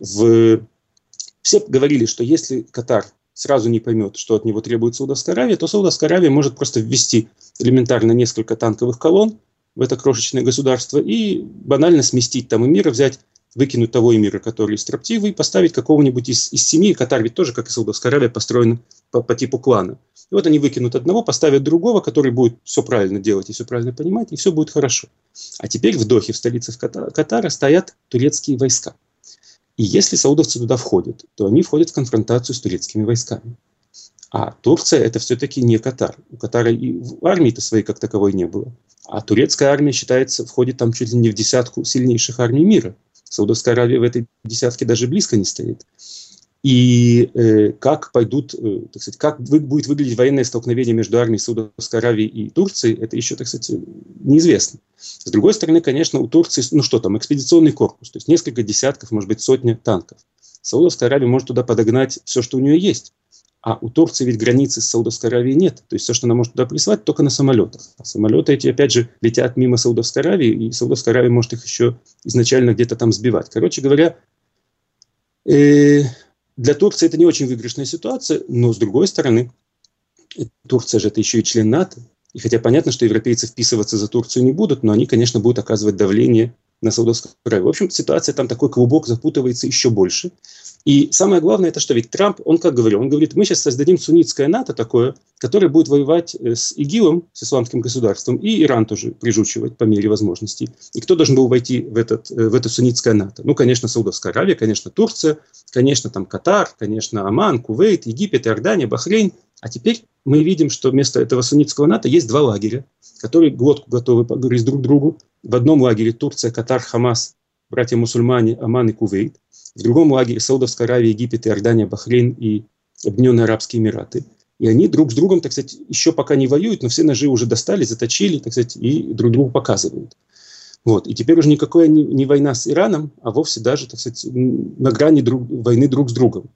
все говорили, что если Катар сразу не поймет, что от него требует Саудовская Аравия, то Саудовская Аравия может просто ввести элементарно несколько танковых колонн в это крошечное государство и банально сместить там эмира, взять, выкинуть того эмира, который строптивый, поставить какого-нибудь из семьи. Катар ведь тоже, как и Саудовская Аравия, построен по типу клана. И вот они выкинут одного, поставят другого, который будет все правильно делать и все правильно понимать, и все будет хорошо. А теперь в Дохе, в столице Катара, стоят турецкие войска. И если саудовцы туда входят, то они входят в конфронтацию с турецкими войсками. А Турция – это все-таки не Катар. У Катара и в армии-то своей как таковой не было. А турецкая армия, считается, входит там чуть ли не в 10 сильнейших армий мира. Саудовская Аравия в этой 10 даже близко не стоит. И как пойдут, так сказать, как будет выглядеть военное столкновение между армией Саудовской Аравии и Турции, это еще, так сказать, неизвестно. С другой стороны, конечно, у Турции, экспедиционный корпус, то есть несколько десятков, может быть, сотня танков. Саудовская Аравия может туда подогнать все, что у нее есть. А у Турции ведь границы с Саудовской Аравией нет. То есть все, что она может туда прислать, только на самолетах. А самолеты эти, опять же, летят мимо Саудовской Аравии, и Саудовская Аравия может их еще изначально где-то там сбивать. Короче говоря, для Турции это не очень выигрышная ситуация, но с другой стороны, Турция же это еще и член НАТО. И хотя понятно, что европейцы вписываться за Турцию не будут, но они, конечно, будут оказывать давление на Саудовскую Аравию. В общем, ситуация там такой клубок запутывается еще больше. И самое главное, это что ведь Трамп, он как говорил, он говорит, мы сейчас создадим суннитское НАТО такое, которое будет воевать с ИГИЛом, с исламским государством, и Иран тоже прижучивать по мере возможностей. И кто должен был войти в это суннитское НАТО? Ну, конечно, Саудовская Аравия, конечно, Турция, конечно, там Катар, конечно, Оман, Кувейт, Египет, Иордания, Бахрейн. А теперь мы видим, что вместо этого суннитского НАТО есть два лагеря, которые глотку готовы погрызть друг другу. В одном лагере Турция, Катар, Хамас, братья-мусульмане, Оман и Кувейт. В другом лагере Саудовская Аравия, Египет, Иордания, Бахрейн и Объединенные Арабские Эмираты. И они друг с другом, так сказать, еще пока не воюют, но все ножи уже достали, заточили, так сказать, и друг другу показывают. Вот. И теперь уже никакая не война с Ираном, а вовсе даже, так сказать, на грани войны друг с другом.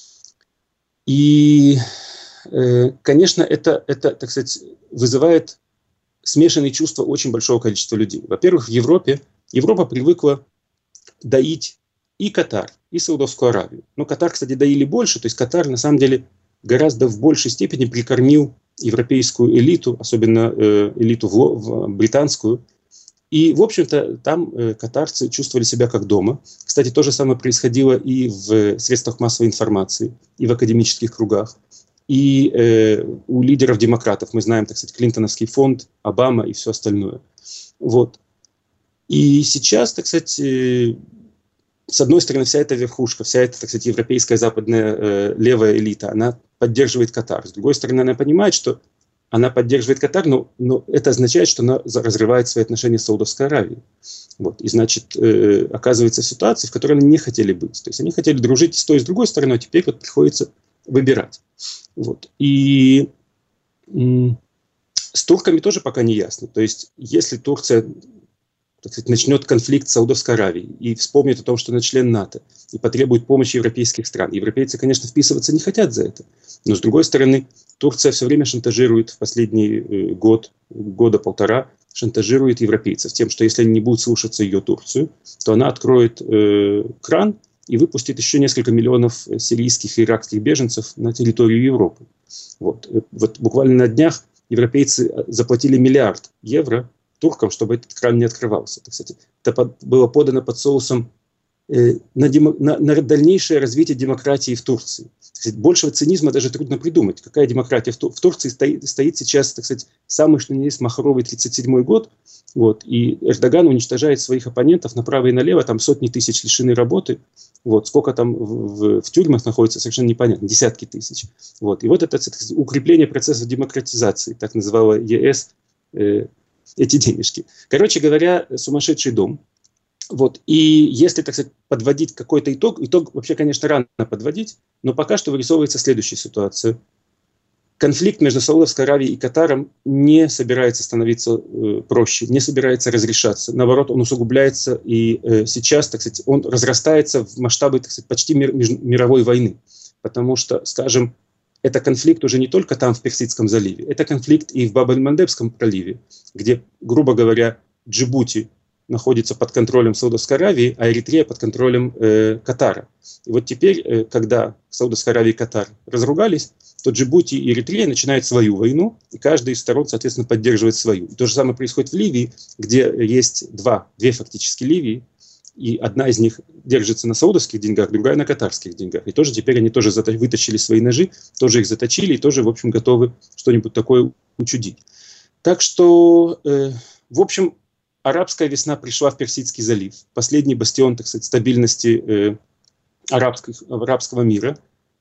И, конечно, это, так сказать, вызывает смешанные чувства очень большого количества людей. Во-первых, в Европа привыкла доить и Катар, и Саудовскую Аравию. Но Катар, кстати, доили больше. То есть Катар, на самом деле, гораздо в большей степени прикормил европейскую элиту, особенно элиту британскую. И, в общем-то, там катарцы чувствовали себя как дома. Кстати, то же самое происходило и в средствах массовой информации, и в академических кругах. И у лидеров демократов, мы знаем, так сказать, Клинтоновский фонд, Обама и все остальное. Вот. И сейчас, так сказать, с одной стороны, вся эта верхушка, вся эта, так сказать, европейская западная левая элита, она поддерживает Катар. С другой стороны, она понимает, что она поддерживает Катар, но это означает, что она разрывает свои отношения с Саудовской Аравией. Вот. И, значит, оказывается в ситуации, в которой они не хотели быть. То есть они хотели дружить с той и с другой стороной, а теперь вот приходится выбирать. Вот. И с турками тоже пока не ясно. То есть если Турция, так сказать, начнет конфликт с Саудовской Аравией и вспомнит о том, что она член НАТО, и потребует помощи европейских стран. Европейцы, конечно, вписываться не хотят за это. Но, с другой стороны, Турция все время шантажирует в последний года полтора, шантажирует европейцев тем, что если они не будут слушаться ее, Турцию, то она откроет кран и выпустит еще несколько миллионов сирийских и иракских беженцев на территорию Европы. Вот буквально на днях европейцы заплатили $1 миллиард туркам, чтобы этот кран не открывался. Так, кстати, это было подано под соусом на дальнейшее развитие демократии в Турции. Кстати, большего цинизма даже трудно придумать. Какая демократия в Турции стоит сейчас, так сказать, самый что ни есть махровый 1937 год. Вот, и Эрдоган уничтожает своих оппонентов направо и налево, там сотни тысяч лишены работы. Вот, сколько там в тюрьмах находится, совершенно непонятно, десятки тысяч. Вот, и вот это, так сказать, укрепление процесса демократизации, так называла ЕС, эти денежки. Короче говоря, сумасшедший дом. Вот. И если, так сказать, подводить какой-то итог вообще, конечно, рано подводить, но пока что вырисовывается следующая ситуация. Конфликт между Саудовской Аравией и Катаром не собирается становиться проще, не собирается разрешаться. Наоборот, он усугубляется, и сейчас, так сказать, он разрастается в масштабы, так сказать, почти мировой войны. Потому что, скажем, это конфликт уже не только там, в Персидском заливе, это конфликт и в Баб-эль-Мандебском проливе, где, грубо говоря, Джибути находится под контролем Саудовской Аравии, а Эритрея под контролем Катара. И вот теперь, когда Саудовская Аравия и Катар разругались, то Джибути и Эритрея начинают свою войну, и каждая из сторон, соответственно, поддерживает свою. И то же самое происходит в Ливии, где есть две фактически Ливии, и одна из них держится на саудовских деньгах, другая на катарских деньгах. И тоже теперь они тоже вытащили свои ножи, тоже их заточили и тоже, в общем, готовы что-нибудь такое учудить. Так что, в общем, арабская весна пришла в Персидский залив. Последний бастион, так сказать, стабильности арабского мира.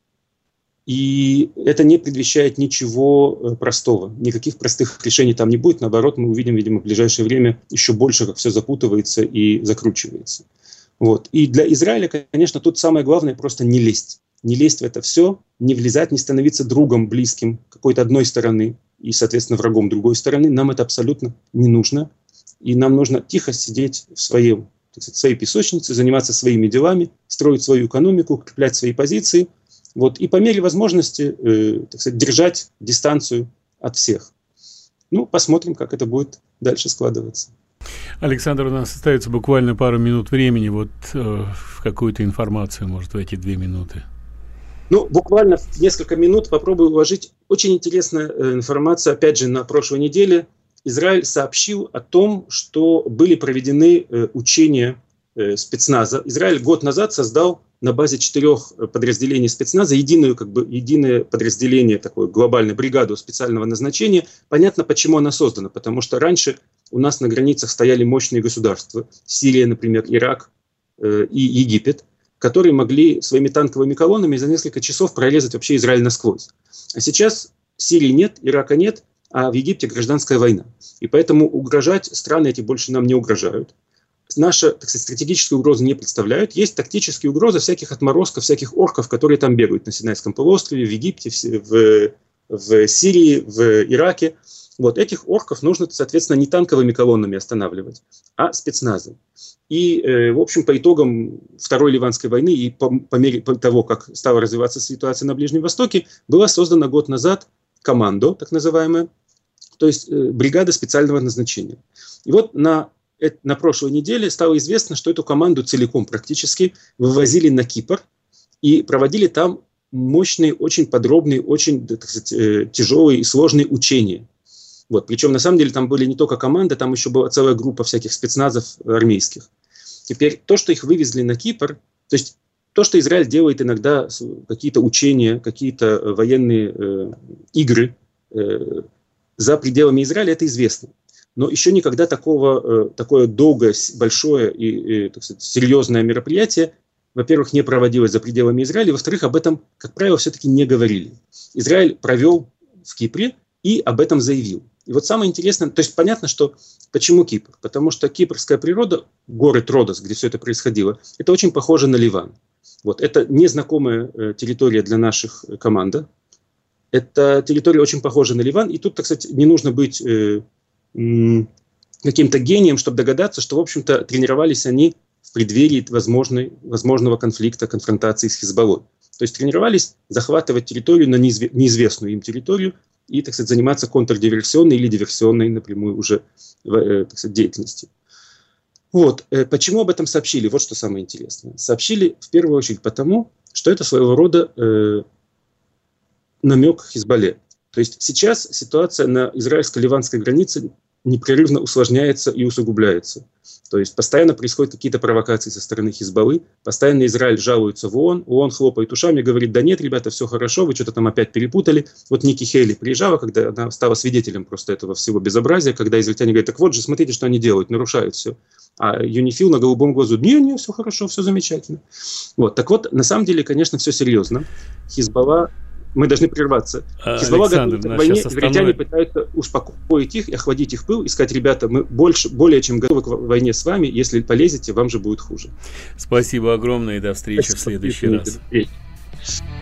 И это не предвещает ничего простого. Никаких простых решений там не будет. Наоборот, мы увидим, видимо, в ближайшее время еще больше, как все запутывается и закручивается. Вот. И для Израиля, конечно, тут самое главное просто не лезть. не лезть в это все, не влезать, не становиться другом близким какой-то одной стороны и, соответственно, врагом другой стороны. Нам это абсолютно не нужно. И нам нужно тихо сидеть в своей песочнице, заниматься своими делами, строить свою экономику, укреплять свои позиции. Вот, и по мере возможности держать дистанцию от всех. Посмотрим, как это будет дальше складываться. Александр, у нас остается буквально пару минут времени. Какую-то информацию, может, в эти 2 минуты. Буквально в несколько минут попробую уложить. Очень интересная информация. Опять же, на прошлой неделе Израиль сообщил о том, что были проведены учения спецназа. Израиль год назад создал на базе 4 подразделений спецназа единое подразделение, такое глобальную бригаду специального назначения. Понятно, почему она создана. Потому что раньше у нас на границах стояли мощные государства. Сирия, например, Ирак и Египет, которые могли своими танковыми колоннами за несколько часов прорезать вообще Израиль насквозь. А сейчас Сирии нет, Ирака нет, а в Египте гражданская война. И поэтому угрожать страны эти больше нам не угрожают. Наша, стратегическую угрозу не представляют. Есть тактические угрозы всяких отморозков, всяких орков, которые там бегают на Синайском полуострове, в Египте, в Сирии, в Ираке. Этих орков нужно, соответственно, не танковыми колоннами останавливать, а спецназом. И, в общем, по итогам Второй Ливанской войны и по мере того, как стала развиваться ситуация на Ближнем Востоке, была создана год назад командо, так называемая, то есть бригада специального назначения. И на прошлой неделе стало известно, что эту команду целиком практически вывозили на Кипр и проводили там мощные, очень подробные, очень, тяжелые и сложные учения. Причем, на самом деле, там были не только команда, там еще была целая группа всяких спецназов армейских. Теперь то, что их вывезли на Кипр, то есть то, что Израиль делает иногда, какие-то учения, какие-то военные игры за пределами Израиля, это известно. Но еще никогда такое долгое, большое и серьезное мероприятие, во-первых, не проводилось за пределами Израиля, во-вторых, об этом, как правило, все-таки не говорили. Израиль провел в Кипре и об этом заявил. И самое интересное, то есть понятно, что почему Кипр? Потому что кипрская природа, горы Тродос, где все это происходило, это очень похоже на Ливан. Это незнакомая территория для наших команд. Это территория очень похожа на Ливан. И тут, кстати, не нужно быть каким-то гением, чтобы догадаться, что, в общем-то, тренировались они в преддверии возможного конфликта, конфронтации с Хизбаллой. То есть тренировались захватывать территорию на неизвестную им территорию и, заниматься контрдиверсионной или диверсионной напрямую уже деятельностью. Почему об этом сообщили? Вот что самое интересное. Сообщили в первую очередь потому, что это своего рода намек Хизбалле. То есть сейчас ситуация на израильско-ливанской границе непрерывно усложняется и усугубляется. То есть постоянно происходят какие-то провокации со стороны Хизбаллы, постоянно Израиль жалуется в ООН, ООН хлопает ушами, говорит: да нет, ребята, все хорошо, вы что-то там опять перепутали. Ники Хейли приезжала, когда она стала свидетелем просто этого всего безобразия, когда израильтяне говорят: так вот же, смотрите, что они делают, нарушают все. А Юнифил на голубом глазу: не, все хорошо, все замечательно. На самом деле, конечно, все серьезно. Хизбалла, мы должны прерваться. Хизбалла готовится к войне, израильтяне пытаются успокоить их, охладить их пыл и сказать: ребята, мы более чем готовы к войне с вами, если полезете, вам же будет хуже. Спасибо огромное и до встречи в следующий раз.